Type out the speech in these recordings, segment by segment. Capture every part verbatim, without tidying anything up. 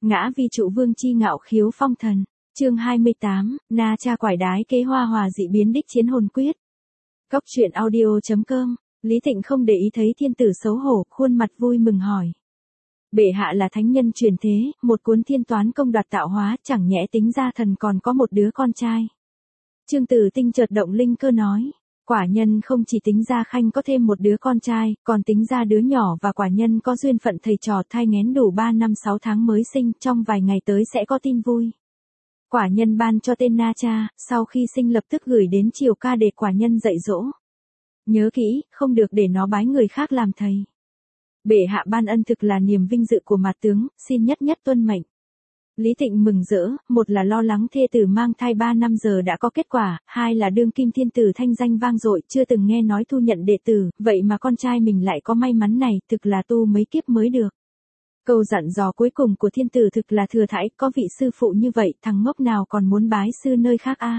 Ngã vi trụ vương chi ngạo khiếu phong thần. Chương hai mươi tám, Na Cha quải đái kế hoa hòa dị biến đích chiến hồn quyết. Cốc truyện audio.com. Lý Tịnh không để ý thấy thiên tử xấu hổ, khuôn mặt vui mừng hỏi. Bệ hạ là thánh nhân truyền thế, một cuốn thiên toán công đoạt tạo hóa, chẳng nhẽ tính ra thần còn có một đứa con trai. Trương Tử Tinh chợt động linh cơ nói. Quả nhân không chỉ tính ra Khanh có thêm một đứa con trai, còn tính ra đứa nhỏ và quả nhân có duyên phận thầy trò thai nghén đủ ba năm sáu tháng mới sinh, trong vài ngày tới sẽ có tin vui. Quả nhân ban cho tên Na Cha, sau khi sinh lập tức gửi đến Triều Ca để quả nhân dạy dỗ. Nhớ kỹ, không được để nó bái người khác làm thầy. Bệ hạ ban ân thực là niềm vinh dự của mặt tướng, xin nhất nhất tuân mệnh. Lý Tịnh mừng rỡ, một là lo lắng thê tử mang thai ba năm giờ đã có kết quả, hai là đương kim thiên tử thanh danh vang dội, chưa từng nghe nói thu nhận đệ tử, vậy mà con trai mình lại có may mắn này, thực là tu mấy kiếp mới được. Câu dặn dò cuối cùng của thiên tử thực là thừa thãi, có vị sư phụ như vậy, thằng ngốc nào còn muốn bái sư nơi khác a? À?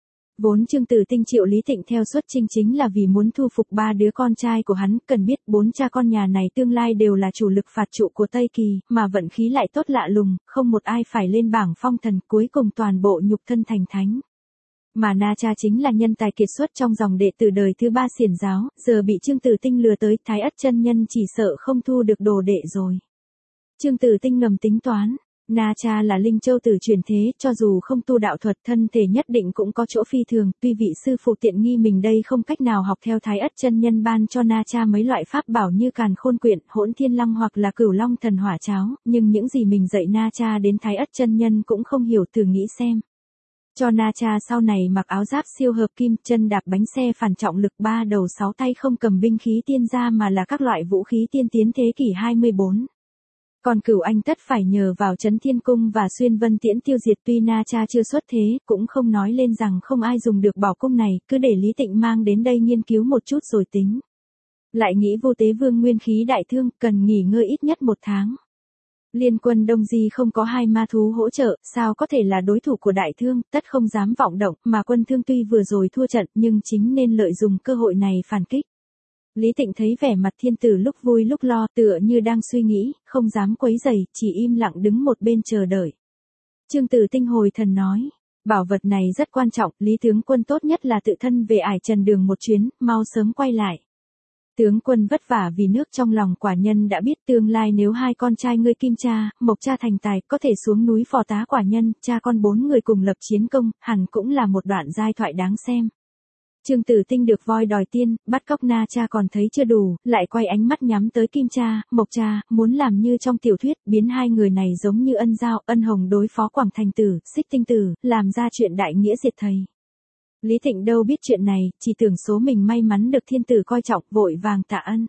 Vốn Trương Tử Tinh triệu Lý Tịnh theo xuất chinh chính là vì muốn thu phục ba đứa con trai của hắn, cần biết bốn cha con nhà này tương lai đều là chủ lực phạt trụ của Tây Kỳ, mà vận khí lại tốt lạ lùng, không một ai phải lên bảng phong thần, cuối cùng toàn bộ nhục thân thành thánh. Mà Na Cha chính là nhân tài kiệt xuất trong dòng đệ tử đời thứ ba xiển giáo, giờ bị Trương Tử Tinh lừa tới, Thái Ất chân nhân chỉ sợ không thu được đồ đệ rồi. Trương Tử Tinh ngầm tính toán. Na Cha là linh châu tử truyền thế, cho dù không tu đạo thuật thân thể nhất định cũng có chỗ phi thường, tuy vị sư phụ tiện nghi mình đây không cách nào học theo Thái Ất chân nhân ban cho Na Cha mấy loại pháp bảo như Càn Khôn Quyển, Hỗn Thiên Lăng hoặc là Cửu Long Thần Hỏa Cháo, nhưng những gì mình dạy Na Cha đến Thái Ất chân nhân cũng không hiểu, thử nghĩ xem. Cho Na Cha sau này mặc áo giáp siêu hợp kim, chân đạp bánh xe phản trọng lực, ba đầu sáu tay, không cầm binh khí tiên gia mà là các loại vũ khí tiên tiến thế kỷ hai mươi bốn. Còn Cửu Anh tất phải nhờ vào Trấn Thiên Cung và Xuyên Vân Tiễn tiêu diệt, tuy Na Cha chưa xuất thế, cũng không nói lên rằng không ai dùng được bảo cung này, cứ để Lý Tịnh mang đến đây nghiên cứu một chút rồi tính. Lại nghĩ Vô Tế Vương nguyên khí đại thương, cần nghỉ ngơi ít nhất một tháng. Liên quân Đông Di không có hai ma thú hỗ trợ, sao có thể là đối thủ của đại thương, tất không dám vọng động, mà quân thương tuy vừa rồi thua trận nhưng chính nên lợi dụng cơ hội này phản kích. Lý Tịnh thấy vẻ mặt thiên tử lúc vui lúc lo, tựa như đang suy nghĩ, không dám quấy rầy, chỉ im lặng đứng một bên chờ đợi. Trương Tử Tinh hồi thần nói, bảo vật này rất quan trọng, Lý tướng quân tốt nhất là tự thân về ải Trần Đường một chuyến, mau sớm quay lại. Tướng quân vất vả vì nước, trong lòng quả nhân đã biết tương lai nếu hai con trai ngươi Kim Cha, Mộc Cha thành tài, có thể xuống núi phò tá quả nhân, cha con bốn người cùng lập chiến công, hẳn cũng là một đoạn giai thoại đáng xem. Trương Tử Tinh được voi đòi tiên, bắt cóc Na Cha còn thấy chưa đủ, lại quay ánh mắt nhắm tới Kim Cha, Mộc Cha, muốn làm như trong tiểu thuyết, biến hai người này giống như Ân Giao, Ân Hồng đối phó Quảng Thành Tử, Xích Tinh Tử, làm ra chuyện đại nghĩa diệt thầy. Lý Tịnh đâu biết chuyện này, chỉ tưởng số mình may mắn được thiên tử coi trọng, vội vàng tạ ân.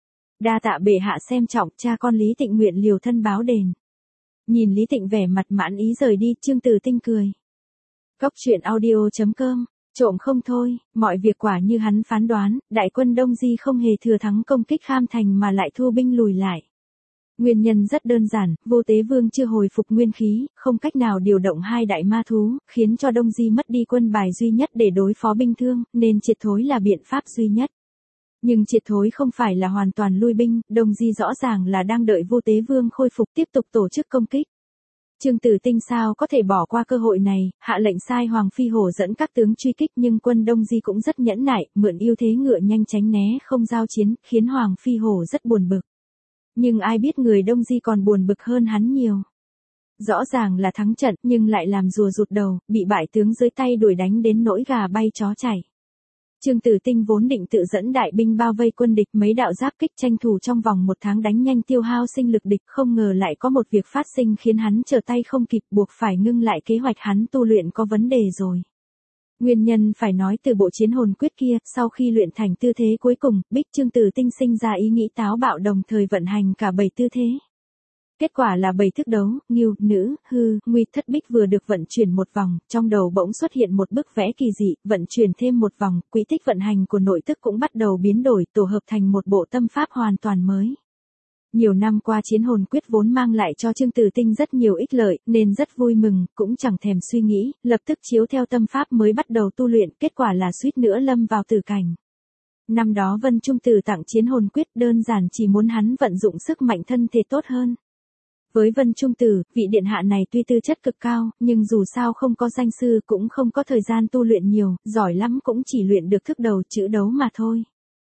Đa tạ bệ hạ xem trọng, cha con Lý Tịnh nguyện liều thân báo đền. Nhìn Lý Tịnh vẻ mặt mãn ý rời đi, Trương Tử Tinh cười. Cốc truyện audio.com. Trộm không thôi, mọi việc quả như hắn phán đoán, đại quân Đông Di không hề thừa thắng công kích Kham Thành mà lại thu binh lùi lại. Nguyên nhân rất đơn giản, Vô Tế Vương chưa hồi phục nguyên khí, không cách nào điều động hai đại ma thú, khiến cho Đông Di mất đi quân bài duy nhất để đối phó binh thương, nên triệt thối là biện pháp duy nhất. Nhưng triệt thối không phải là hoàn toàn lui binh, Đông Di rõ ràng là đang đợi Vô Tế Vương khôi phục tiếp tục tổ chức công kích. Trương Tử Tinh sao có thể bỏ qua cơ hội này, hạ lệnh sai Hoàng Phi Hổ dẫn các tướng truy kích, nhưng quân Đông Di cũng rất nhẫn nại, mượn ưu thế ngựa nhanh tránh né không giao chiến, khiến Hoàng Phi Hổ rất buồn bực. Nhưng ai biết người Đông Di còn buồn bực hơn hắn nhiều. Rõ ràng là thắng trận, nhưng lại làm rùa rụt đầu, bị bại tướng dưới tay đuổi đánh đến nỗi gà bay chó chảy. Trương Tử Tinh vốn định tự dẫn đại binh bao vây quân địch, mấy đạo giáp kích tranh thủ trong vòng một tháng đánh nhanh tiêu hao sinh lực địch, không ngờ lại có một việc phát sinh khiến hắn trở tay không kịp, buộc phải ngưng lại kế hoạch, hắn tu luyện có vấn đề rồi. Nguyên nhân phải nói từ bộ chiến hồn quyết kia, sau khi luyện thành tư thế cuối cùng, Bích Trương Tử Tinh sinh ra ý nghĩ táo bạo, đồng thời vận hành cả bảy tư thế. Kết quả là bảy thức đấu, Ngưu, Nữ, Hư, Nguy, Thất Bích vừa được vận chuyển một vòng, trong đầu bỗng xuất hiện một bức vẽ kỳ dị, vận chuyển thêm một vòng, quỹ tích vận hành của nội tức cũng bắt đầu biến đổi, tổ hợp thành một bộ tâm pháp hoàn toàn mới. Nhiều năm qua chiến hồn quyết vốn mang lại cho Trương Tử Tinh rất nhiều ích lợi, nên rất vui mừng, cũng chẳng thèm suy nghĩ, lập tức chiếu theo tâm pháp mới bắt đầu tu luyện, kết quả là suýt nữa lâm vào tử cảnh. Năm đó Vân Trung Tử tặng chiến hồn quyết, đơn giản chỉ muốn hắn vận dụng sức mạnh thân thể tốt hơn. Với Vân Trung Tử, vị điện hạ này tuy tư chất cực cao, nhưng dù sao không có danh sư cũng không có thời gian tu luyện nhiều, giỏi lắm cũng chỉ luyện được thức đầu chữ đấu mà thôi.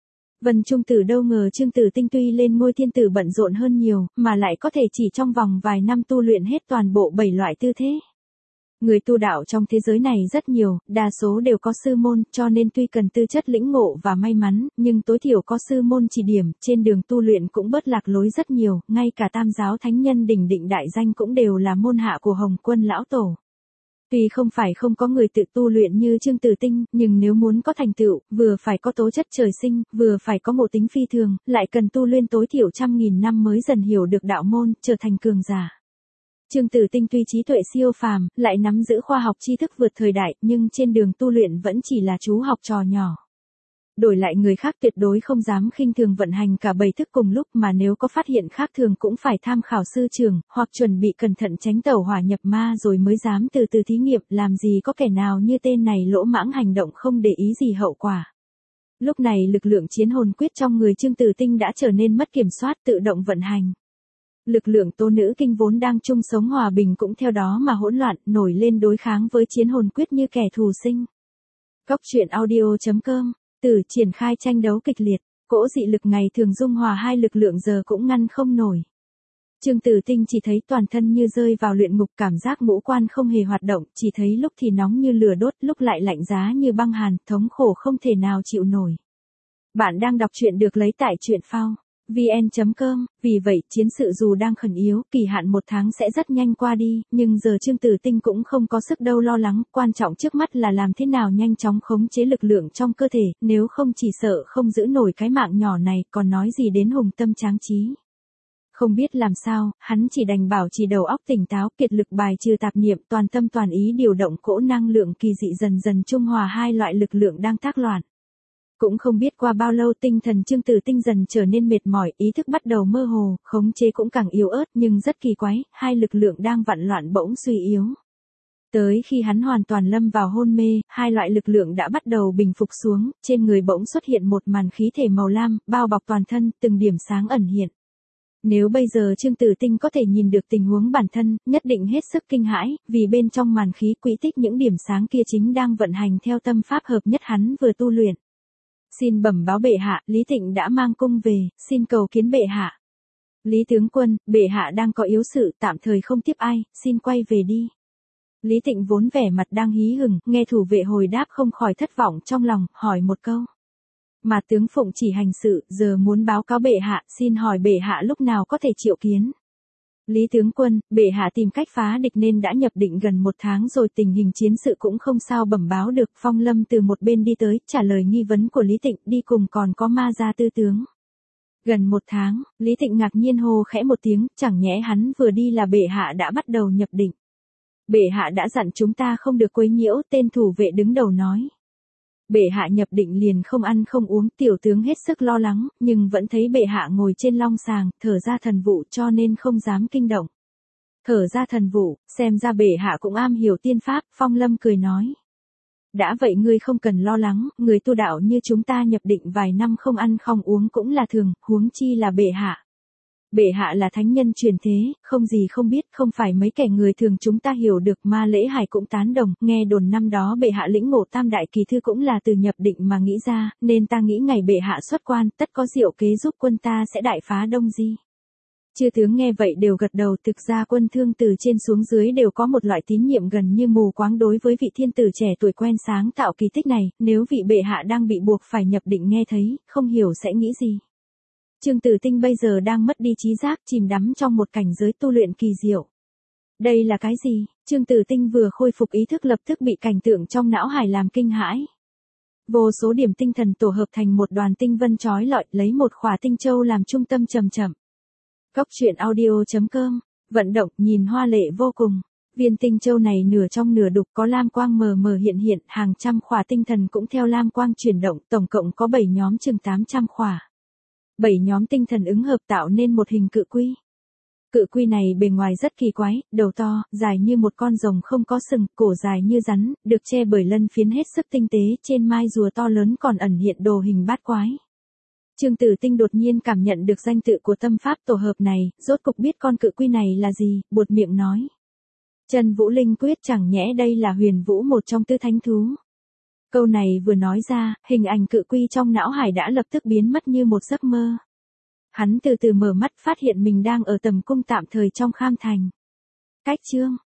Vân Trung Tử đâu ngờ Chương Tử Tinh tuy lên ngôi thiên tử bận rộn hơn nhiều, mà lại có thể chỉ trong vòng vài năm tu luyện hết toàn bộ bảy loại tư thế. Người tu đạo trong thế giới này rất nhiều, đa số đều có sư môn, cho nên tuy cần tư chất lĩnh ngộ và may mắn, nhưng tối thiểu có sư môn chỉ điểm, trên đường tu luyện cũng bớt lạc lối rất nhiều, ngay cả tam giáo thánh nhân đỉnh định đại danh cũng đều là môn hạ của Hồng Quân lão tổ. Tuy không phải không có người tự tu luyện như Chương Tử Tinh, nhưng nếu muốn có thành tựu, vừa phải có tố chất trời sinh, vừa phải có ngộ tính phi thường, lại cần tu luyện tối thiểu trăm nghìn năm mới dần hiểu được đạo môn, trở thành cường giả. Chương Tử Tinh tuy trí tuệ siêu phàm, lại nắm giữ khoa học tri thức vượt thời đại, nhưng trên đường tu luyện vẫn chỉ là chú học trò nhỏ. Đổi lại người khác tuyệt đối không dám khinh thường vận hành cả bảy thức cùng lúc, mà nếu có phát hiện khác thường cũng phải tham khảo sư trưởng, hoặc chuẩn bị cẩn thận tránh tẩu hỏa nhập ma rồi mới dám từ từ thí nghiệm, làm gì có kẻ nào như tên này lỗ mãng hành động không để ý gì hậu quả. Lúc này lực lượng chiến hồn quyết trong người Chương Tử Tinh đã trở nên mất kiểm soát, tự động vận hành. Lực lượng tố nữ kinh vốn đang chung sống hòa bình cũng theo đó mà hỗn loạn, nổi lên đối kháng với chiến hồn quyết như kẻ thù sinh. Cốc truyện audio chấm com, từ triển khai tranh đấu kịch liệt, cỗ dị lực ngày thường dung hòa hai lực lượng giờ cũng ngăn không nổi. Chương Tử Tinh chỉ thấy toàn thân như rơi vào luyện ngục, cảm giác ngũ quan không hề hoạt động, chỉ thấy lúc thì nóng như lửa đốt, lúc lại lạnh giá như băng hàn, thống khổ không thể nào chịu nổi. Bạn đang đọc truyện được lấy tại truyện phao vn chấm com, vì vậy chiến sự dù đang khẩn yếu, kỳ hạn một tháng sẽ rất nhanh qua đi, nhưng giờ Chương Tử Tinh cũng không có sức đâu lo lắng, quan trọng trước mắt là làm thế nào nhanh chóng khống chế lực lượng trong cơ thể, nếu không chỉ sợ không giữ nổi cái mạng nhỏ này, còn nói gì đến hùng tâm tráng trí. Không biết làm sao, hắn chỉ đành bảo trì đầu óc tỉnh táo, kiệt lực bài trừ tạp niệm, toàn tâm toàn ý điều động cỗ năng lượng kỳ dị dần dần trung hòa hai loại lực lượng đang tác loạn. Cũng không biết qua bao lâu tinh thần Chương Tử Tinh dần trở nên mệt mỏi, ý thức bắt đầu mơ hồ, khống chế cũng càng yếu ớt, nhưng rất kỳ quái, hai lực lượng đang vặn loạn bỗng suy yếu. Tới khi hắn hoàn toàn lâm vào hôn mê, hai loại lực lượng đã bắt đầu bình phục xuống, trên người bỗng xuất hiện một màn khí thể màu lam, bao bọc toàn thân, từng điểm sáng ẩn hiện. Nếu bây giờ Chương Tử Tinh có thể nhìn được tình huống bản thân, nhất định hết sức kinh hãi, vì bên trong màn khí quỹ tích những điểm sáng kia chính đang vận hành theo tâm pháp hợp nhất hắn vừa tu luyện. Xin bẩm báo bệ hạ, Lý Tịnh đã mang cung về, xin cầu kiến bệ hạ. Lý tướng quân, bệ hạ đang có yếu sự, tạm thời không tiếp ai, xin quay về đi. Lý Tịnh vốn vẻ mặt đang hí hửng, nghe thủ vệ hồi đáp không khỏi thất vọng trong lòng, hỏi một câu. Mà tướng Phụng chỉ hành sự, giờ muốn báo cáo bệ hạ, xin hỏi bệ hạ lúc nào có thể triệu kiến. Lý tướng quân, bệ hạ tìm cách phá địch nên đã nhập định gần một tháng rồi, tình hình chiến sự cũng không sao bẩm báo được. Phong Lâm từ một bên đi tới, trả lời nghi vấn của Lý Tịnh, đi cùng còn có Ma Gia tư tướng. Gần một tháng, Lý Tịnh ngạc nhiên hô khẽ một tiếng, chẳng nhẽ hắn vừa đi là bệ hạ đã bắt đầu nhập định. Bệ hạ đã dặn chúng ta không được quấy nhiễu, tên thủ vệ đứng đầu nói. Bệ hạ nhập định liền không ăn không uống, tiểu tướng hết sức lo lắng, nhưng vẫn thấy bệ hạ ngồi trên long sàng, thở ra thần vụ cho nên không dám kinh động. Thở ra thần vụ, xem ra bệ hạ cũng am hiểu tiên pháp, Phong Lâm cười nói. Đã vậy ngươi không cần lo lắng, người tu đạo như chúng ta nhập định vài năm không ăn không uống cũng là thường, huống chi là bệ hạ. Bệ hạ là thánh nhân truyền thế, không gì không biết, không phải mấy kẻ người thường chúng ta hiểu được. Ma Lễ Hải cũng tán đồng, nghe đồn năm đó bệ hạ lĩnh ngộ tam đại kỳ thư cũng là từ nhập định mà nghĩ ra, nên ta nghĩ ngày bệ hạ xuất quan, tất có diệu kế giúp quân ta sẽ đại phá Đông Di. Chư tướng nghe vậy đều gật đầu, thực ra quân Thương từ trên xuống dưới đều có một loại tín nhiệm gần như mù quáng đối với vị thiên tử trẻ tuổi quen sáng tạo kỳ tích này, nếu vị bệ hạ đang bị buộc phải nhập định nghe thấy, không hiểu sẽ nghĩ gì. Chương Tử Tinh bây giờ đang mất đi trí giác, chìm đắm trong một cảnh giới tu luyện kỳ diệu. Đây là cái gì? Chương Tử Tinh vừa khôi phục ý thức lập tức bị cảnh tượng trong não hải làm kinh hãi. Vô số điểm tinh thần tổ hợp thành một đoàn tinh vân chói lọi, lấy một khỏa tinh châu làm trung tâm chậm chậm. Cốc truyện audio chấm com, vận động, nhìn hoa lệ vô cùng. Viên tinh châu này nửa trong nửa đục, có lam quang mờ mờ hiện hiện, hàng trăm khỏa tinh thần cũng theo lam quang chuyển động, tổng cộng có bảy nhóm chừng tám trăm khỏa. Bảy nhóm tinh thần ứng hợp tạo nên một hình cự quy. Cự quy này bề ngoài rất kỳ quái, đầu to, dài như một con rồng không có sừng, cổ dài như rắn, được che bởi lân phiến hết sức tinh tế, trên mai rùa to lớn còn ẩn hiện đồ hình bát quái. Trương Tử Tinh đột nhiên cảm nhận được danh tự của tâm pháp tổ hợp này, rốt cục biết con cự quy này là gì, buột miệng nói. Chân Vũ Linh Quyết, chẳng nhẽ đây là Huyền Vũ một trong tứ thánh thú. Câu này vừa nói ra, hình ảnh cự quy trong não hải đã lập tức biến mất như một giấc mơ. Hắn từ từ mở mắt, phát hiện mình đang ở tầm cung tạm thời trong Kham Thành. Cách chương